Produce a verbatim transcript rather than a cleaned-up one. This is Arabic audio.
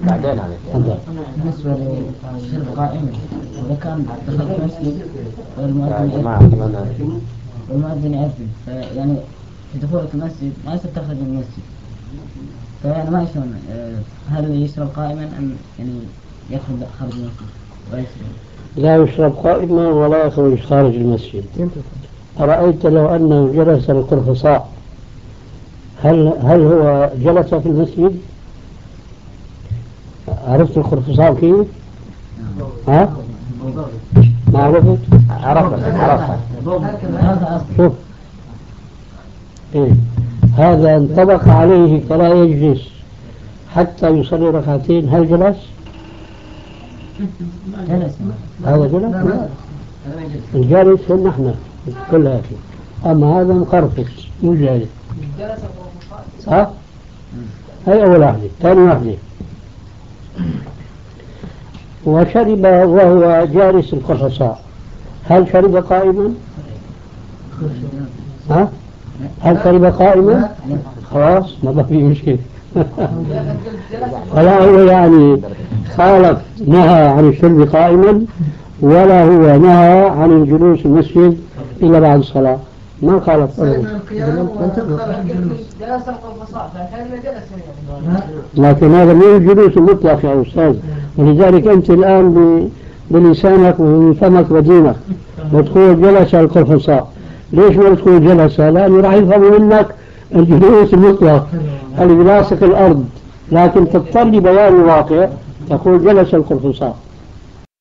بعدين عليك. بالنسبة للشرب قائما، إذا كان دخل المسجد والمؤذن يأذن والمؤذن يأذن يعني في دخولك المسجد ما يصير تخرج من المسجد، فيعني ما يشون هل يشرب قائما أم يعني يخرج خارج المسجد ويشرب؟ لا يشرب قائما ولا يخرج خارج المسجد. أرأيت لو أنه جلس القرفصاء هل هل هو جلس في المسجد؟ عرفت القرفصاء كيف؟ ها؟ ما عرفت؟ عرفت عرفت. شوف إيه؟ هذا انطبق عليه فلا يجلس حتى يصلي ركعتين. هل جلس؟ جلس. هذا جلس؟ لا. الجالس هو نحن كل هذه، أما هذا مقرفص مو جالس. ها؟ هي أول واحدة. ثاني واحدة وشرب وهو جالس القرفصاء، هل شرب قائما؟ ها؟ هل شرب قائما؟ خلاص ما في مشكلة. ولا هو يعني خالف نهى عن الشرب قائما ولا هو نهى عن الجلوس في المسجد إلا بعد الصلاة، ما خالف أبدا. لكن هذا مو الجلوس المطلق يا أستاذ، ولذلك أنت الآن بلسانك وفمك ودينك وتقول جلس القرفصاء. ليش ما تقول جلس؟ لأنه راح يفهم منك الجلوس المطلق اللي بلاصق الأرض، لكن تضطر لبيان الواقع تقول جلس القرفصاء.